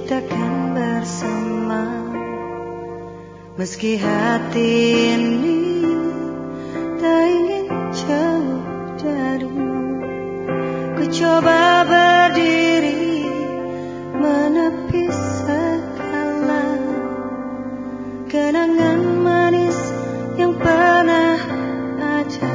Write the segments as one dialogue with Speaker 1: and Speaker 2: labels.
Speaker 1: kita kan bersama. Meski hati ini tak ingin jauh darimu, ku coba berdiri menepi segala kenangan manis yang pernah ada.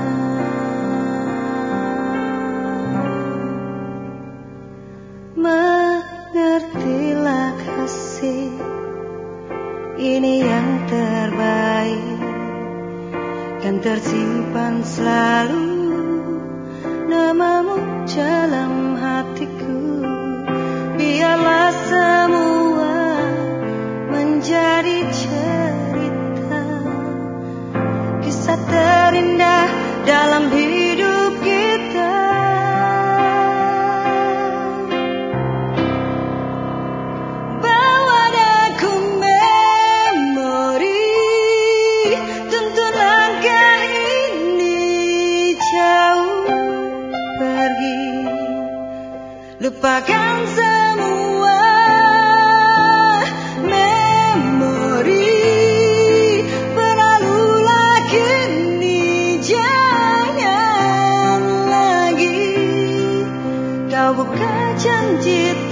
Speaker 1: Mengertilah kasih, ini yang terbaik, kan tersimpan selalu namamu dalam hatiku. Biarlah semua menjadi cerita, kisah terindah dalam hidup kita. Bawa aku memori, tuntun langkah ini jauh pergi. Lupakan semua memori, berlalulah kini, jangan lagi kau buka janji